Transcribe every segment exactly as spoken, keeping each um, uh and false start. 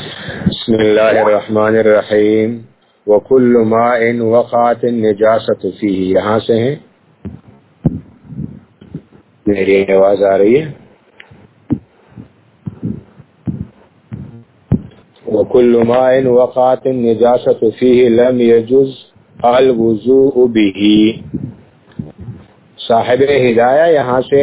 بسم اللہ الرحمن الرحیم وَكُلُّ مَاءٍ وَقَعَتِ النِّجَاسَةُ فِيهِ. یہاں سے ہیں میری آواز آ رہی ہے؟ وَكُلُّ مَاءٍ وَقَعَتِ النِّجَاسَةُ فِيهِ لَمْ يَجُزْ الْوُضُوءُ بِهِ. صاحب ہدایہ یہاں سے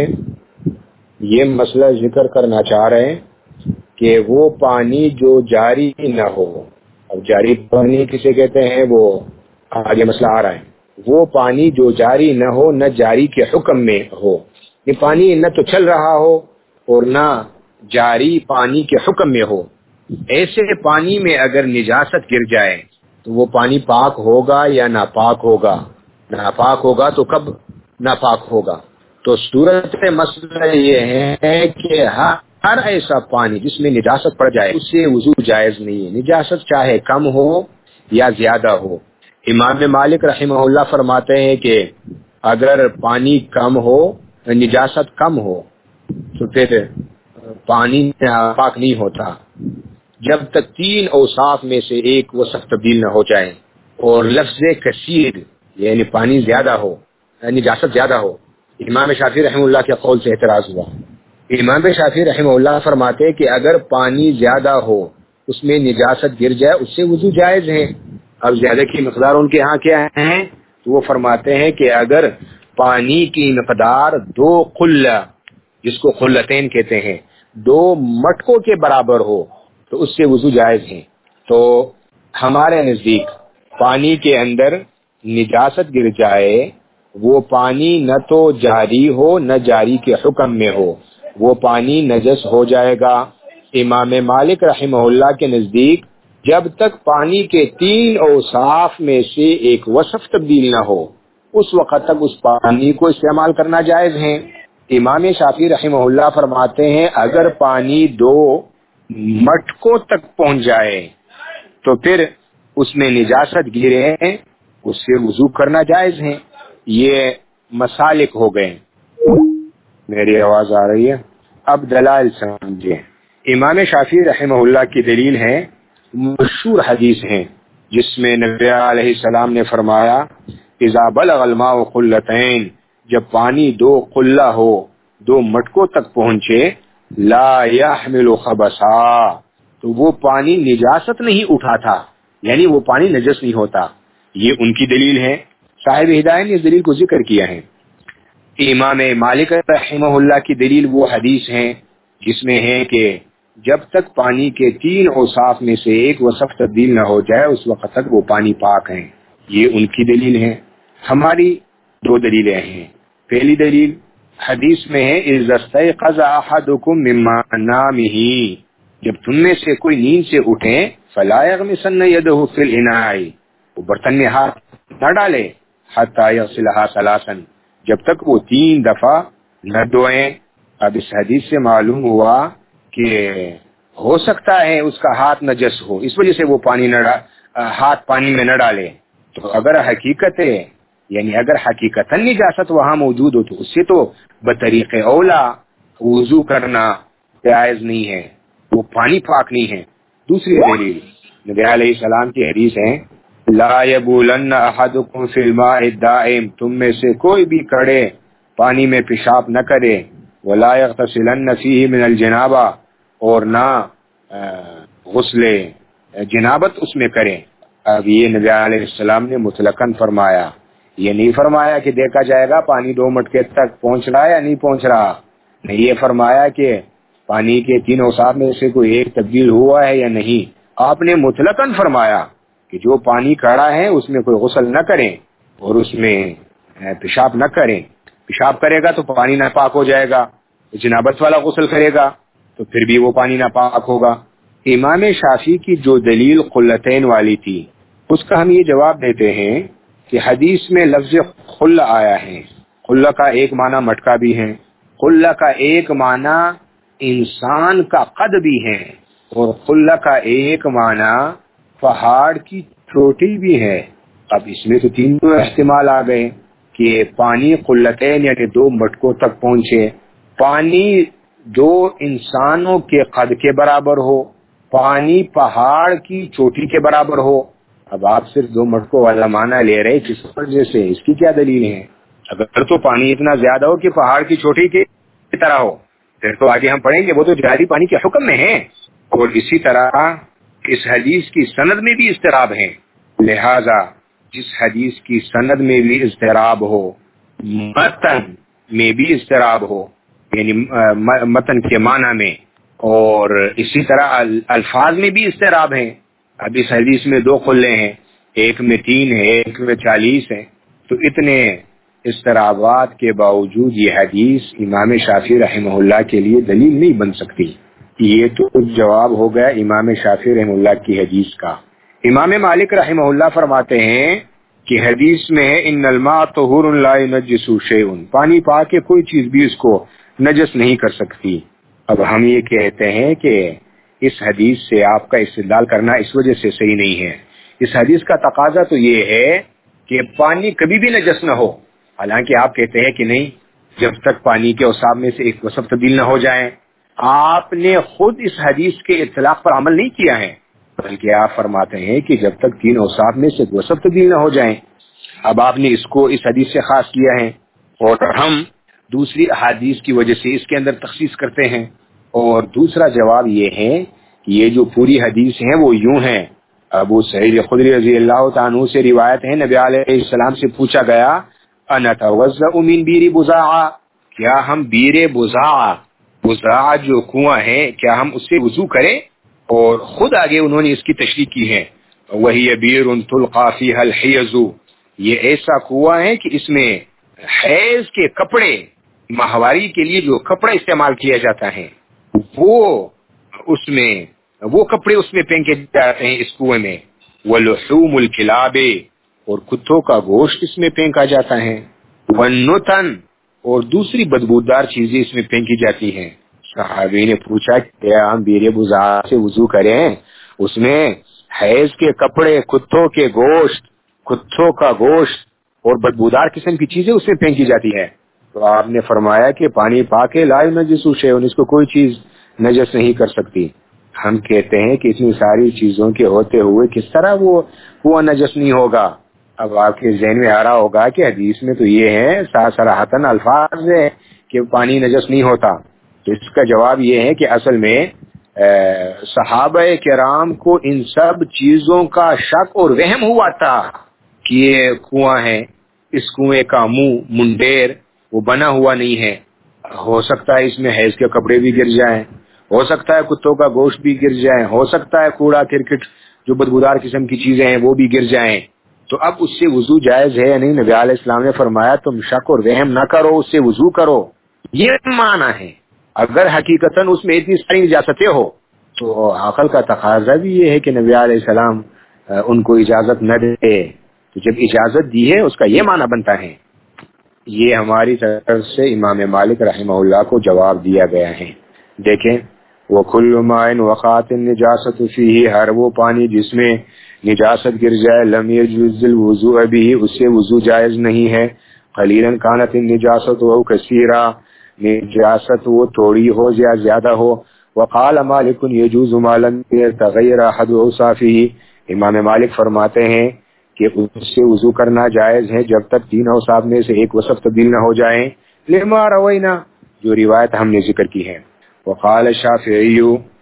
یہ مسئلہ ذکر کرنا چاہ رہے ہیں کہ وہ پانی جو جاری نہ ہو. اب جاری پانی کسے کہتے ہیں وہ آگے مسئلہ آ رہا ہے. وہ پانی جو جاری نہ ہو نہ جاری کے حکم میں ہو. یہ پانی نہ تو چل رہا ہو اور نہ جاری پانی کے حکم میں ہو. ایسے پانی میں اگر نجاست گر جائے تو وہ پانی پاک ہوگا یا ناپاک ہوگا؟ ناپاک ہوگا تو کب ناپاک ہوگا؟ تو صورت مسئلہ یہ ہے کہ ہر ایسا پانی جس میں نجاست پڑ جائے اس سے وضو جائز نہیں ہے. نجاست چاہے کم ہو یا زیادہ ہو. امام مالک رحمہ اللہ فرماتے ہیں کہ اگر پانی کم ہو نجاست کم ہو تو پھر پانی پاک نہیں ہوتا جب تک تین اوصاف میں سے ایک وصف تبدیل نہ ہو جائے اور لفظ کثیر یعنی پانی زیادہ ہو نجاست زیادہ ہو. امام شافعی رحمہ اللہ کے قول سے اعتراض ہوا. امام شافعی رحمہ اللہ فرماتے کہ اگر پانی زیادہ ہو اس میں نجاست گر جائے اس سے وضو جائز ہے. اب زیادہ کی مقدار ان کے ہاں کیا ہے تو وہ فرماتے ہیں کہ اگر پانی کی مقدار دو قلہ جس کو قلتین کہتے ہیں دو مٹکوں کے برابر ہو تو اس سے وضو جائز ہے. تو ہمارے نزدیک پانی کے اندر نجاست گر جائے وہ پانی نہ تو جاری ہو نہ جاری کے حکم میں ہو وہ پانی نجس ہو جائے گا. امام مالک رحمہ اللہ کے نزدیک جب تک پانی کے تین اوصاف میں سے ایک وصف تبدیل نہ ہو اس وقت تک اس پانی کو استعمال کرنا جائز ہے. امام شافعی رحمہ اللہ فرماتے ہیں اگر پانی دو مٹکوں تک پہنچ جائے تو پھر اس میں نجاست گرے اس سے وضو کرنا جائز ہے. یہ مسالک ہو گئے. میری آواز آ رہی ہے؟ اب دلائل سمجھیں. امام شافعی رحمہ اللہ کی دلیل ہے مشہور حدیث ہیں جس میں نبی علیہ السلام نے فرمایا اذا بلغ الماء قلتین جب پانی دو قلہ ہو دو مٹکوں تک پہنچے لا يحمل خبثا تو وہ پانی نجاست نہیں اٹھاتا یعنی وہ پانی نجس نہیں ہوتا. یہ ان کی دلیل ہے. صاحب ہدایت نے اس دلیل کو ذکر کیا ہے. امام مالک رحمہ اللہ کی دلیل وہ حدیث ہیں جس میں ہے کہ جب تک پانی کے تین اوصاف میں سے ایک وصف تبدیل نہ ہو جائے اس وقت تک وہ پانی پاک ہیں. یہ ان کی دلیل ہے. ہماری دو دلیلیں ہیں. پہلی دلیل حدیث میں ہے اذا استيقظ احدكم من منامه جب تم میں سے کوئی نیند سے اٹھے فلا يغمسن يده في الاناء وہ برتن میں ہاتھ نہ ڈالے حتى يغسلها ثلاثا جب تک وہ تین دفعہ نہ دھوئیں. اب اس حدیث سے معلوم ہوا کہ ہو سکتا ہے اس کا ہاتھ نجس ہو اس وجہ سے وہ پانی نہ ہاتھ پانی میں نہ ڈالے. تو اگر حقیقت ہے یعنی اگر حقیقتاً نجاست وہاں موجود ہو تو اس سے تو بطریق اولا وضو کرنا جائز نہیں ہے وہ پانی پاک نہیں ہے. دوسری دلیل نبی علیہ السلام کی حدیث ہے لا یبولن احدکم فی الماء الدائم تم میں سے کوئی بھی کڑے پانی میں پیشاب نہ کرے ولا یغتسلن فیہ من الجنابہ اور نہ غسل جنابت اس میں کرے. اب یہ نبی علیہ السلام نے مطلقاً فرمایا. یہ نہیں فرمایا کہ دیکھا جائے گا پانی دو مٹکے تک پہنچ رہا ہے یا نہیں پہنچ رہا. نہیں یہ فرمایا کہ پانی کے تین اوصاف میں سے کوئی ایک تبدیل ہوا ہے یا نہیں. آپ نے مطلقاً فرمایا کہ جو پانی کڑا ہے اس میں کوئی غسل نہ کریں اور اس میں پیشاب نہ کریں. پیشاب کرے گا تو پانی ناپاک ہو جائے گا. جنابت والا غسل کرے گا تو پھر بھی وہ پانی ناپاک ہوگا. امام شافعی کی جو دلیل قلتین والی تھی اس کا ہم یہ جواب دیتے ہیں کہ حدیث میں لفظ خلہ آیا ہے. خلہ کا ایک معنی مٹکا بھی ہے. خلہ کا ایک معنی انسان کا قد بھی ہے اور خلہ کا ایک معنی پہاڑ کی چوٹی بھی ہے. اب اس میں تو تین احتمال آ گئے کہ پانی قلتین یعنی دو مٹکوں تک پہنچے. پانی دو انسانوں کے قد کے برابر ہو پانی پہاڑ کی چوٹی کے برابر ہو. اب آپ صرف دو مٹکوں والا معنی لے رہے کس وجہ سے؟ اس کی کیا دلیل ہے؟ اگر تو پانی اتنا زیادہ ہو کہ پہاڑ کی چوٹی کی طرح ہو پھر تو آگے ہم پڑھیں گے وہ تو جاری پانی کے حکم میں ہے. اور اسی طرح اس حدیث کی سند میں بھی اضطراب ہے. لہذا جس حدیث کی سند میں بھی اضطراب ہو، متن میں بھی اضطراب ہو، یعنی متن کے معنی میں، اور اسی طرح الفاظ میں بھی اضطراب ہیں. اب اس حدیث میں دو قلے ہیں، ایک میں تین ہے، ایک میں چالیس ہے. تو اتنے اضطرابات کے باوجود یہ حدیث امام شافعی رحمہ اللہ کے لیے دلیل نہیں بن سکتی. یہ تو جواب ہو گیا امام شافعی رحمہ اللہ کی حدیث کا. امام مالک رحمہ اللہ فرماتے ہیں کہ حدیث میں ان الماء طہور لا ينجس شیء، پانی پاک کے کوئی چیز بھی اس کو نجس نہیں کر سکتی. اب ہم یہ کہتے ہیں کہ اس حدیث سے آپ کا استدلال کرنا اس وجہ سے صحیح نہیں ہے. اس حدیث کا تقاضا تو یہ ہے کہ پانی کبھی بھی نجس نہ ہو، حالانکہ آپ کہتے ہیں کہ نہیں، جب تک پانی کے اوصاف میں سے ایک وصف تبدیل نہ ہو جائیں. آپ نے خود اس حدیث کے اطلاق پر عمل نہیں کیا ہے، بلکہ آپ فرماتے ہیں کہ جب تک تین اوصاف میں سے وصف تبدیل نہ ہو جائیں. اب آپ نے اس کو اس حدیث سے خاص کیا ہے اور ہم دوسری احادیث کی وجہ سے اس کے اندر تخصیص کرتے ہیں. اور دوسرا جواب یہ ہے کہ یہ جو پوری حدیث ہیں وہ یوں ہیں. ابو سعید خدری رضی اللہ تعالیٰ عنہ سے روایت ہے، نبی علیہ السلام سے پوچھا گیا انتوضأ من بیر بزاعہ، کیا ہم بیر بزاعہ، بزاعہ جو کنواں ہے، کیا ہم اس سے وضو کریں؟ اور خود آگے انہوں نے اس کی تشریح کی ہے، وہی بیر تلقى فیہا الحیض، یہ ایسا کنواں ہے کہ اس میں حیض کے کپڑے، ماہواری کے لیے جو کپڑا استعمال کیا جاتا ہے وہ اس میں وہ کپڑے اس میں پھینکے جاتے ہیں اس کنویں میں. ولحوم الکلاب، اور کتوں کا گوشت اس میں پھینکا جاتا ہے. والنتن، اور دوسری بدبودار چیزیں اس میں پھینکی جاتی ہیں. صحابی نے پوچھا کہ ہم بیر بزاع سے وضو کریں، اس میں حیض کے کپڑے، کتوں کے گوشت، کتوں کا گوشت اور بدبودار قسم کی چیزیں اس میں پھینکی جاتی ہے. تو آپ نے فرمایا کہ پانی پاک ہے، لا ينجس شیء، اس کو کوئی چیز نجس نہیں کر سکتی. ہم کہتے ہیں کہ اتنی ساری چیزوں کے ہوتے ہوئے کس طرح وہ وہ نجس نہیں ہوگا. اب آپ کے ذہن میں آ رہا ہوگا کہ حدیث میں تو یہ ہے صراحتاً الفاظ ہے کہ پانی نجس نہیں ہوتا. تو اس کا جواب یہ ہے کہ اصل میں صحابہ کرام کو ان سب چیزوں کا شک اور وہم ہوا تھا کہ یہ کنواں ہے، اس کنویں کا منہ منڈیر وہ بنا ہوا نہیں ہے، ہو سکتا ہے اس میں حیض کے کپڑے بھی گر جائیں، ہو سکتا ہے کتوں کا گوشت بھی گر جائیں، ہو سکتا ہے کوڑا کرکٹ جو بدبودار قسم کی چیزیں ہیں وہ بھی گر جائیں. تو اب اس سے وضو جائز ہے یا نہیں؟ نبی علیہ السلام نے فرمایا تم شک اور وہم نہ کرو، اس سے وضو کرو. یہ معنی ہے. اگر حقیقتاً اس میں اتنی ساری نجاستیں ہو تو عقل کا تقاضا بھی یہ ہے کہ نبی علیہ السلام ان کو اجازت نہ دے. تو جب اجازت دی ہے اس کا یہ معنی بنتا ہے. یہ ہماری طرف سے امام مالک رحمہ اللہ کو جواب دیا گیا ہے. دیکھیں، وَكُلُّ مَاءٍ وَقَعَتِ النِّجَاسَةُ فِيهِ، ہر وہ پانی جس میں نجاست گر جائے، لم يجوز الوضوء به، اس سے وضو جائز نہیں ہے. قلیلاً كانت النجاسة او کثیرا، نجاست وہ تھوڑی ہو یا زیادہ ہو. وقال مالک يجوز ما لم يتغير احد اوصافه، امام مالک فرماتے ہیں کہ اس سے وضو کرنا جائز ہے جب تک تین اوصاف میں سے ایک وصف تبدیل نہ ہو جائیں. لما روینا، جو روایت ہم نے ذکر کی ہے. وقال الشافعی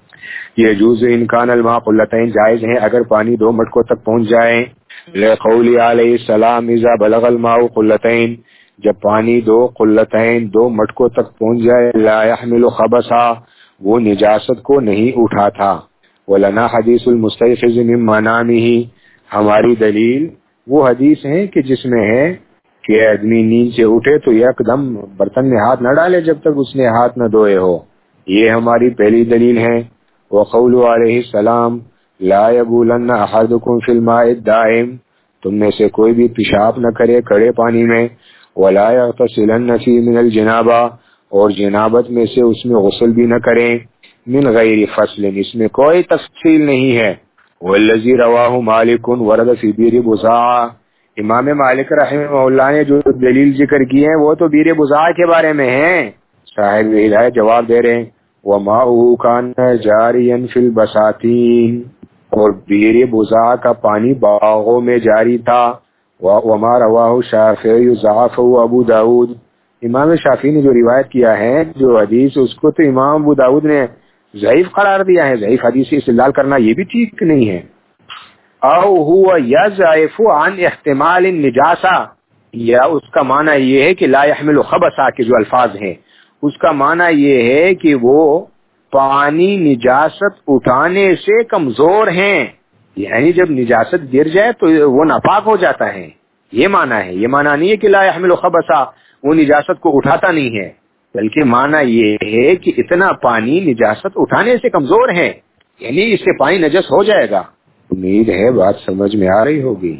يجوز ان كان الماء قلتين، جائز ہے اگر پانی دو مٹکوں تک پہنچ جائے. لقول علیہ السلام اذا بلغ الماء قلتين، جب پانی دو قلتين دو مٹکوں تک پہنچ جائے، لا يحمل خبثا، وہ نجاست کو نہیں اٹھا تھا. ولنا حدیث المستيقظ من منامه، ہماری دلیل وہ حدیث ہے کہ جس میں ہے کہ آدمی نیند سے اٹھے تو یک دم برتن میں ہاتھ نہ ڈالے جب تک اس نے ہاتھ نہ دھوئے ہو. یہ ہماری پہلی دلیل ہے. وقول علیہ السلام لا يبولن احدكم في الماء الدائم، تم میں سے کوئی بھی پیشاب نہ کرے کڑے پانی میں. ولا يغتسلن فيه من الجنابہ، اور جنابت میں سے اس میں غسل بھی نہ کریں. من غیر فصل، اس میں کوئی تفصیل نہیں ہے. والذی رواہ مالک ورد فی بیر بزاع، امام مالک رحمہ اللہ نے جو دلیل ذکر کی ہے وہ تو بیر بزاع کے بارے میں ہیں. صاحب ہدایت جواب دے رہے ہیں وماؤہ کان جاریا فی البساتین، اور بیر بزا کا پانی باغوں میں جاری تھا. وما رواہ شافعی ضعفہ ابو داود، امام شافعی نے جو روایت کیا ہے جو حدیث، اس کو تو امام ابو داود نے ضعیف قرار دیا ہے. ضعیف حدیث سے استدلال کرنا یہ بھی ٹھیک نہیں ہے. او ہوا یضعف عن احتمال النجاسہ، یا اس کا معنی یہ ہے کہ لا يحمل خبثا کے جو الفاظ ہیں، اس کا معنی یہ ہے کہ وہ پانی نجاست اٹھانے سے کمزور ہیں، یعنی جب نجاست گر جائے تو وہ ناپاک ہو جاتا ہے. یہ معنی ہے. یہ معنی نہیں ہے کہ لا يحمل خبثا وہ نجاست کو اٹھاتا نہیں ہے، بلکہ معنی یہ ہے کہ اتنا پانی نجاست اٹھانے سے کمزور ہے، یعنی اس سے پانی نجس ہو جائے گا. امید ہے بات سمجھ میں آ رہی ہوگی.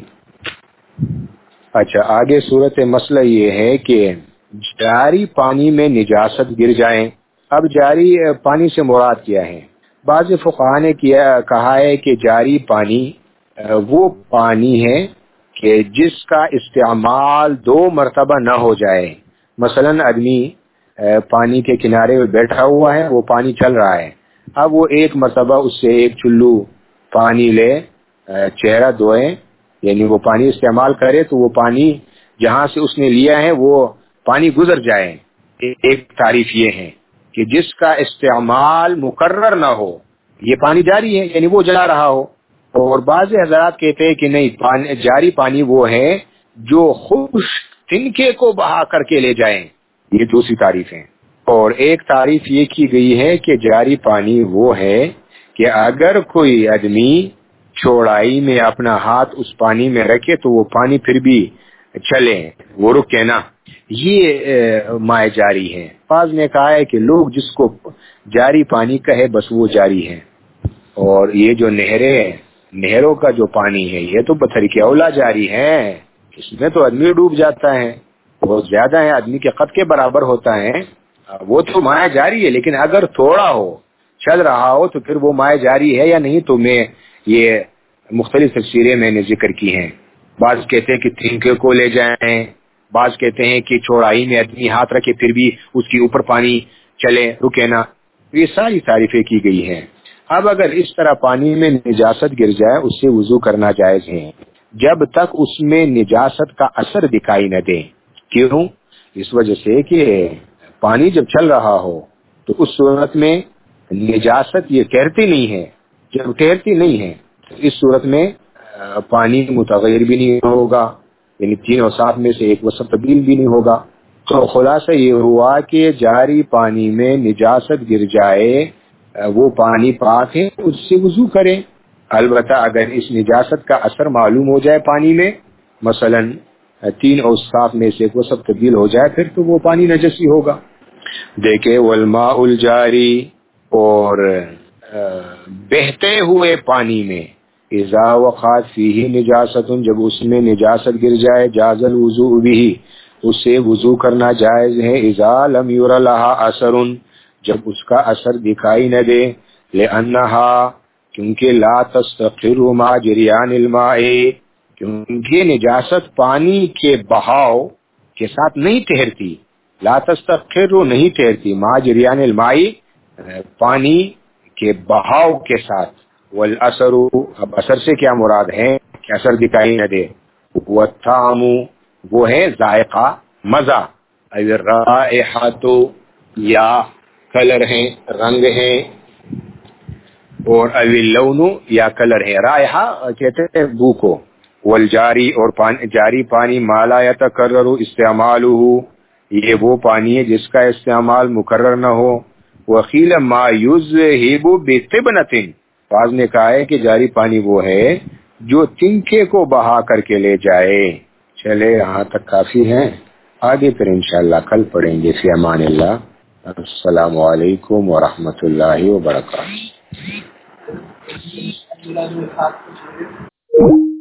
اچھا، آگے صورت مسئلہ یہ ہے کہ جاری پانی میں نجاست گر جائیں. اب جاری پانی سے مراد کیا ہے؟ بعض فقہاء نے کیا کہا ہے کہ جاری پانی وہ پانی ہے کہ جس کا استعمال دو مرتبہ نہ ہو جائے. مثلا آدمی پانی کے کنارے میں بیٹھا ہوا ہے، وہ پانی چل رہا ہے، اب وہ ایک مرتبہ اس سے ایک چلو پانی لے چہرہ دھوئے، یعنی وہ پانی استعمال کرے تو وہ پانی جہاں سے اس نے لیا ہے وہ پانی گزر جائے. ایک تعریف یہ ہے کہ جس کا استعمال مقرر نہ ہو، یہ پانی جاری ہے یعنی وہ جلا رہا ہو. اور بعض حضرات کہتے ہیں کہ نہیں، پانی جاری پانی وہ ہے جو خشک تنکے کو بہا کر کے لے جائیں. یہ دوسری تعریف ہے. اور ایک تعریف یہ کی گئی ہے کہ جاری پانی وہ ہے کہ اگر کوئی آدمی چوڑائی میں اپنا ہاتھ اس پانی میں رکھے تو وہ پانی پھر بھی چلے، وہ رکے نا، یہ مائع جاری ہے. بعض نے کہا ہے کہ لوگ جس کو جاری پانی کہے بس وہ جاری ہے. اور یہ جو نہریں نہروں کا جو پانی ہے یہ تو بطریق اولا جاری ہے، اس میں تو آدمی ڈوب جاتا ہے، بہت زیادہ ہے، آدمی کے قد کے برابر ہوتا ہے، وہ تو مائع جاری ہے. لیکن اگر تھوڑا ہو، چل رہا ہو، تو پھر وہ مائع جاری ہے یا نہیں. تو میں یہ مختلف تفسیریں میں نے ذکر کی ہیں. بعض کہتے ہیں کہ تھنکے کو لے جائیں، بعض کہتے ہیں کہ چوڑائی میں آدمی ہاتھ رکھے پھر بھی اس کے اوپر پانی چلے، رکے نا. یہ ساری تعریفیں کی گئی ہیں. اب اگر اس طرح پانی میں نجاست گر جائے اس سے وضو کرنا جائز ہے جب تک اس میں نجاست کا اثر دکھائی نہ دے. کیوں؟ اس وجہ سے کہ پانی جب چل رہا ہو تو اس صورت میں نجاست یہ ٹھہرتی نہیں ہے. جب ٹھہرتی نہیں ہے تو اس صورت میں پانی متغیر بھی نہیں ہوگا، یعنی تین اور سات میں سے ایک وسط تبدیل بھی نہیں ہوگا. تو خلاصہ یہ ہوا کہ جاری پانی میں نجاست گر جائے وہ پانی پاک ہے، اس سے وضو کریں. البتہ اگر اس نجاست کا اثر معلوم ہو جائے پانی میں، مثلا تین اور سات میں سے ایک وسط تبدیل ہو جائے، پھر تو وہ پانی نجسی ہوگا. دیکھیں والماء الجاری، اور بہتے ہوئے پانی میں اذا وقعت فیہ نجاست، جب اس میں نجاست گر جائے، جاز الوضوء بہ، اس سے وضو کرنا جائز ہے. اذا لم یر لہا اثر، جب اس کا اثر دکھائی نہ دے. لأنہا، کیونکہ لا تستقر مع جریان الماء، کیونکہ نجاست پانی کے بہاؤ کے ساتھ نہیں ٹھہرتی. لا تستقر نہیں ٹھہرتی، مع جریان الماء پانی کے بہاؤ کے ساتھ. والاثر، اب اثر سے کیا مراد ہے کہ اثر دکھائی نہ دے. والطعم، وہ ہے ذائقہ، مزہ. او الرائحۃ، یا کلر ہے، رنگ ہے. اور او اللون، یا کلر ہے. رائحہ کہتے ہیں بو کو. والجاری، اور پانی جاری پانی ما لا یتکرر استعمالہ، یہ وہ پانی ہے جس کا استعمال مقرر نہ ہو. وقیل ما یذہب بطبنۃ، بعض نے کہا ہے کہ جاری پانی وہ ہے جو تنکے کو بہا کر کے لے جائے. چلے یہاں تک کافی ہے، آگے پھر انشاءاللہ کل پڑھیں گے. فی امان اللہ. السلام علیکم ورحمۃ اللہ وبرکاتہ.